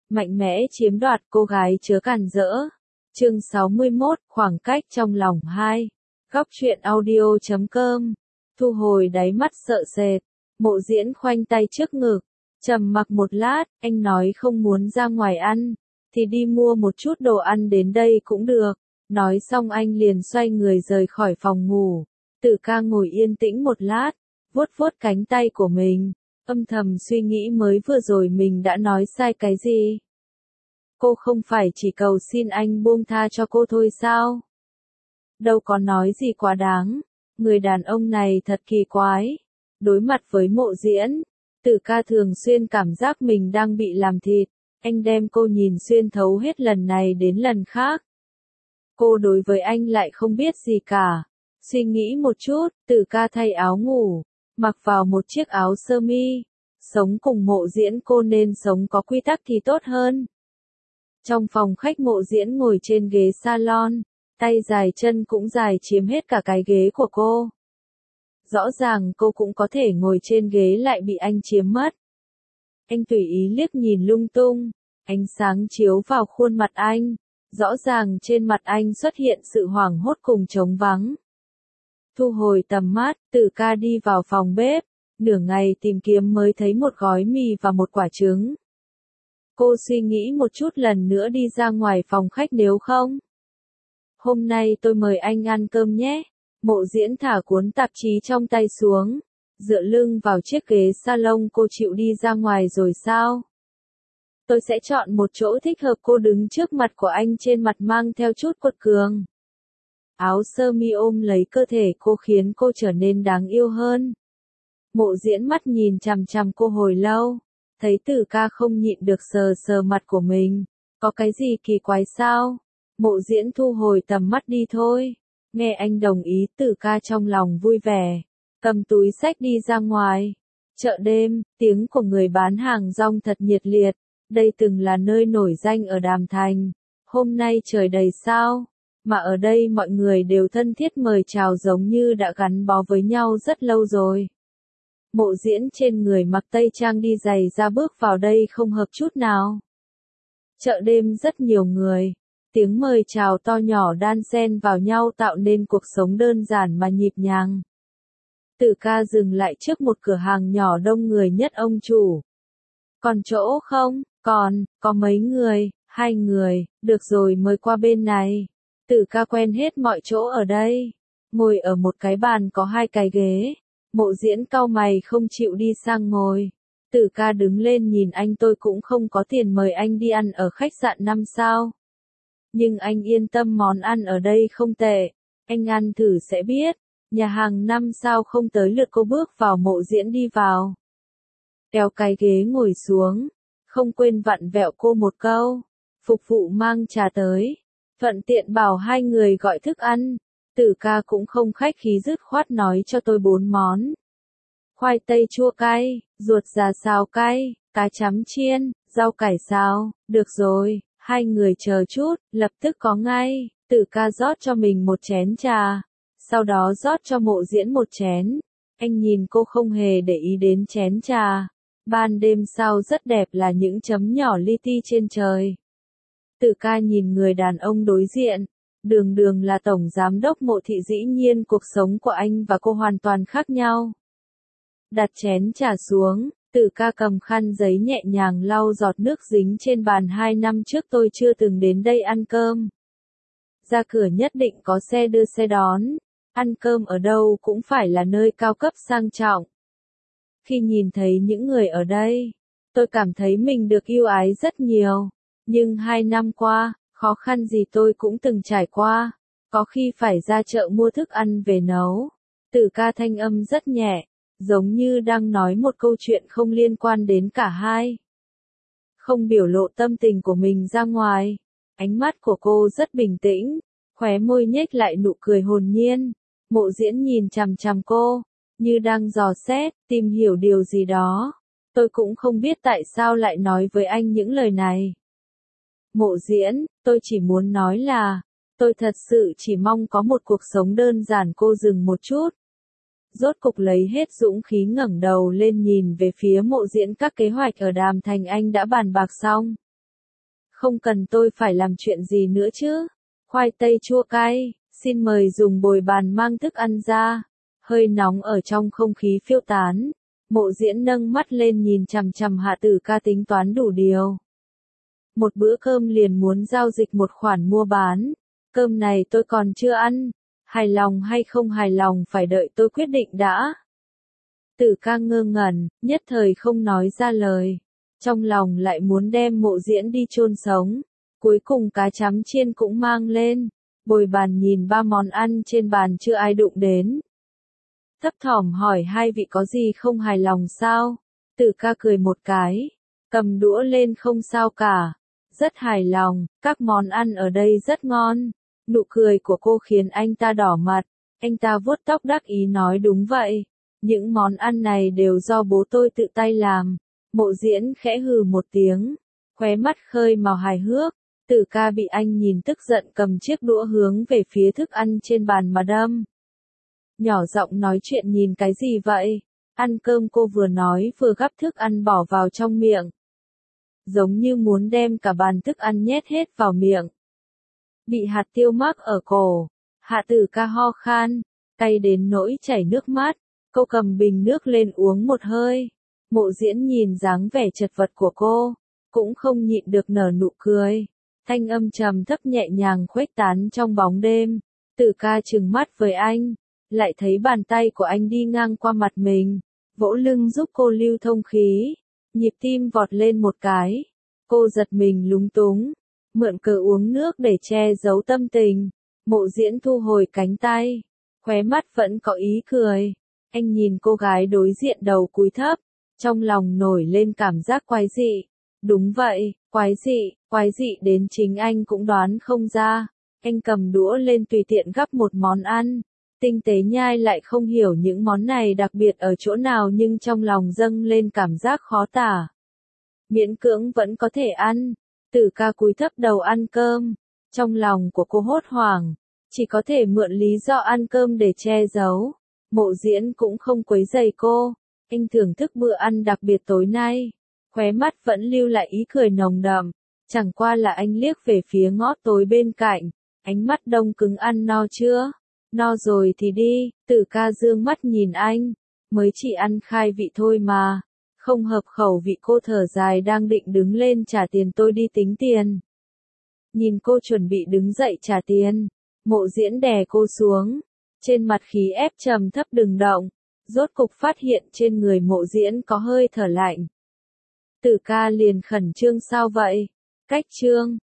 mạnh mẽ chiếm đoạt cô gái chớ càn rỡ. Chương 61, khoảng cách trong lòng 2. Góc truyện audio.com. Thu hồi đáy mắt sợ sệt. Mộ Diễn khoanh tay trước ngực, trầm mặc một lát, anh nói không muốn ra ngoài ăn, thì đi mua một chút đồ ăn đến đây cũng được. Nói xong anh liền xoay người rời khỏi phòng ngủ. Tử Ca ngồi yên tĩnh một lát, vuốt vuốt cánh tay của mình, âm thầm suy nghĩ mới vừa rồi mình đã nói sai cái gì. Cô không phải chỉ cầu xin anh buông tha cho cô thôi sao? Đâu có nói gì quá đáng, người đàn ông này thật kỳ quái. Đối mặt với Mộ Diễn, Tử Ca thường xuyên cảm giác mình đang bị làm thịt, anh đem cô nhìn xuyên thấu hết lần này đến lần khác. Cô đối với anh lại không biết gì cả. Suy nghĩ một chút, Tử Ca thay áo ngủ, mặc vào một chiếc áo sơ mi. Sống cùng Mộ Diễn cô nên sống có quy tắc thì tốt hơn. Trong phòng khách Mộ Diễn ngồi trên ghế salon, tay dài chân cũng dài chiếm hết cả cái ghế của cô. Rõ ràng cô cũng có thể ngồi trên ghế lại bị anh chiếm mất. Anh tùy ý liếc nhìn lung tung, ánh sáng chiếu vào khuôn mặt anh, rõ ràng trên mặt anh xuất hiện sự hoảng hốt cùng trống vắng. Thu hồi tầm mắt, Tử Ca đi vào phòng bếp, nửa ngày tìm kiếm mới thấy một gói mì và một quả trứng. Cô suy nghĩ một chút lần nữa đi ra ngoài phòng khách nếu không. Hôm nay tôi mời anh ăn cơm nhé. Mộ Diễn thả cuốn tạp chí trong tay xuống, dựa lưng vào chiếc ghế salon. Cô chịu đi ra ngoài rồi sao? Tôi sẽ chọn một chỗ thích hợp. Cô đứng trước mặt của anh, trên mặt mang theo chút quật cường. Áo sơ mi ôm lấy cơ thể cô khiến cô trở nên đáng yêu hơn. Mộ Diễn mắt nhìn chằm chằm cô hồi lâu, thấy Tử Ca không nhịn được sờ sờ mặt của mình. Có cái gì kỳ quái sao? Mộ Diễn thu hồi tầm mắt đi thôi. Nghe anh đồng ý, Tử Ca trong lòng vui vẻ, cầm túi xách đi ra ngoài. Chợ đêm, tiếng của người bán hàng rong thật nhiệt liệt. Đây từng là nơi nổi danh ở Đàm Thành. Hôm nay trời đầy sao, mà ở đây mọi người đều thân thiết mời chào giống như đã gắn bó với nhau rất lâu rồi. Mộ Diễn trên người mặc tây trang đi giày ra bước vào đây không hợp chút nào. Chợ đêm rất nhiều người. Tiếng mời chào to nhỏ đan xen vào nhau tạo nên cuộc sống đơn giản mà nhịp nhàng. Tử Ca dừng lại trước một cửa hàng nhỏ đông người nhất. Ông chủ, còn chỗ không? Còn, có mấy người? 2 người, được rồi mời qua bên này. Tử Ca quen hết mọi chỗ ở đây. Ngồi ở một cái bàn có 2 cái ghế. Mộ Diễn cau mày không chịu đi sang ngồi. Tử Ca đứng lên nhìn anh, tôi cũng không có tiền mời anh đi ăn ở khách sạn 5 sao. Nhưng anh yên tâm, món ăn ở đây không tệ. Anh ăn thử sẽ biết. Nhà hàng 5 sao không tới lượt cô bước vào. Mộ Diễn đi vào, kéo cái ghế ngồi xuống, không quên vặn vẹo cô một câu. Phục vụ mang trà tới, thuận tiện bảo 2 người gọi thức ăn. Tử Ca cũng không khách khí dứt khoát nói cho tôi 4 món. Khoai tây chua cay, ruột già xào cay, cá chấm chiên, rau cải xào. Được rồi, 2 người chờ chút, lập tức có ngay. Tử Ca rót cho mình một chén trà, sau đó rót cho Mộ Diễn một chén. Anh nhìn cô không hề để ý đến chén trà. Ban đêm sao rất đẹp, là những chấm nhỏ li ti trên trời. Tử Ca nhìn người đàn ông đối diện, đường đường là tổng giám đốc Mộ thị, dĩ nhiên cuộc sống của anh và cô hoàn toàn khác nhau. Đặt chén trà xuống, Tử Ca cầm khăn giấy nhẹ nhàng lau giọt nước dính trên bàn. 2 năm trước tôi chưa từng đến đây ăn cơm. Ra cửa nhất định có xe đưa xe đón. Ăn cơm ở đâu cũng phải là nơi cao cấp sang trọng. Khi nhìn thấy những người ở đây, tôi cảm thấy mình được yêu ái rất nhiều. Nhưng 2 năm qua, khó khăn gì tôi cũng từng trải qua. Có khi phải ra chợ mua thức ăn về nấu. Tử Ca thanh âm rất nhẹ, giống như đang nói một câu chuyện không liên quan đến cả hai. Không biểu lộ tâm tình của mình ra ngoài. Ánh mắt của cô rất bình tĩnh, khóe môi nhếch lại nụ cười hồn nhiên. Mộ Diễn nhìn chằm chằm cô, như đang dò xét, tìm hiểu điều gì đó. Tôi cũng không biết tại sao lại nói với anh những lời này. Mộ Diễn, tôi chỉ muốn nói là, tôi thật sự chỉ mong có một cuộc sống đơn giản. Cô dừng một chút, rốt cục lấy hết dũng khí ngẩng đầu lên nhìn về phía Mộ Diễn. Các kế hoạch ở Đàm Thành anh đã bàn bạc xong. Không cần tôi phải làm chuyện gì nữa chứ. Khoai tây chua cay, xin mời dùng bồi bàn mang thức ăn ra. Hơi nóng ở trong không khí phiêu tán. Mộ Diễn nâng mắt lên nhìn chằm chằm Hạ Tử Ca tính toán đủ điều. Một bữa cơm liền muốn giao dịch một khoản mua bán. Cơm này tôi còn chưa ăn. Hài lòng hay không hài lòng phải đợi tôi quyết định đã. Tử Ca ngơ ngẩn, nhất thời không nói ra lời. Trong lòng lại muốn đem Mộ Diễn đi chôn sống. Cuối cùng cá chấm chiên cũng mang lên. Bồi bàn nhìn 3 món ăn trên bàn chưa ai đụng đến. Thấp thỏm hỏi hai vị có gì không hài lòng sao? Tử Ca cười một cái. Cầm đũa lên không sao cả. Rất hài lòng, các món ăn ở đây rất ngon. Nụ cười của cô khiến anh ta đỏ mặt. Anh ta vuốt tóc đắc ý nói đúng vậy. Những món ăn này đều do bố tôi tự tay làm. Mộ Diễn khẽ hừ một tiếng. Khóe mắt khơi màu hài hước. Tử Ca bị anh nhìn tức giận cầm chiếc đũa hướng về phía thức ăn trên bàn mà đâm. Nhỏ giọng nói chuyện nhìn cái gì vậy? Ăn cơm cô vừa nói vừa gắp thức ăn bỏ vào trong miệng. Giống như muốn đem cả bàn thức ăn nhét hết vào miệng. Bị hạt tiêu mắc ở cổ. Hạ Tử Ca ho khan. Cay đến nỗi chảy nước mắt. Cô cầm bình nước lên uống một hơi. Mộ Diễn nhìn dáng vẻ chật vật của cô. Cũng không nhịn được nở nụ cười. Thanh âm trầm thấp nhẹ nhàng khuếch tán trong bóng đêm. Tử Ca trừng mắt với anh. Lại thấy bàn tay của anh đi ngang qua mặt mình. Vỗ lưng giúp cô lưu thông khí. Nhịp tim vọt lên một cái. Cô giật mình lúng túng. Mượn cớ uống nước để che giấu tâm tình. Mộ Diễn thu hồi cánh tay. Khóe mắt vẫn có ý cười. Anh nhìn cô gái đối diện đầu cúi thấp. Trong lòng nổi lên cảm giác quái dị. Đúng vậy, quái dị đến chính anh cũng đoán không ra. Anh cầm đũa lên tùy tiện gắp một món ăn. Tinh tế nhai lại không hiểu những món này đặc biệt ở chỗ nào nhưng trong lòng dâng lên cảm giác khó tả. Miễn cưỡng vẫn có thể ăn. Tử Ca cúi thấp đầu ăn cơm. Trong lòng của cô hốt hoảng. Chỉ có thể mượn lý do ăn cơm để che giấu. Mộ Diễn cũng không quấy rầy cô. Anh thưởng thức bữa ăn đặc biệt tối nay. Khóe mắt vẫn lưu lại ý cười nồng đậm. Chẳng qua là anh liếc về phía ngõ tối bên cạnh. Ánh mắt đông cứng ăn no chưa? No rồi thì đi. Tử Ca dương mắt nhìn anh. Mới chỉ ăn khai vị thôi mà. Không hợp khẩu vị cô thở dài đang định đứng lên trả tiền tôi đi tính tiền. Nhìn cô chuẩn bị đứng dậy trả tiền. Mộ Diễn đè cô xuống. Trên mặt khí ép trầm thấp đừng động. Rốt cục phát hiện trên người Mộ Diễn có hơi thở lạnh. Tử Ca liền khẩn trương sao vậy? Cách trương.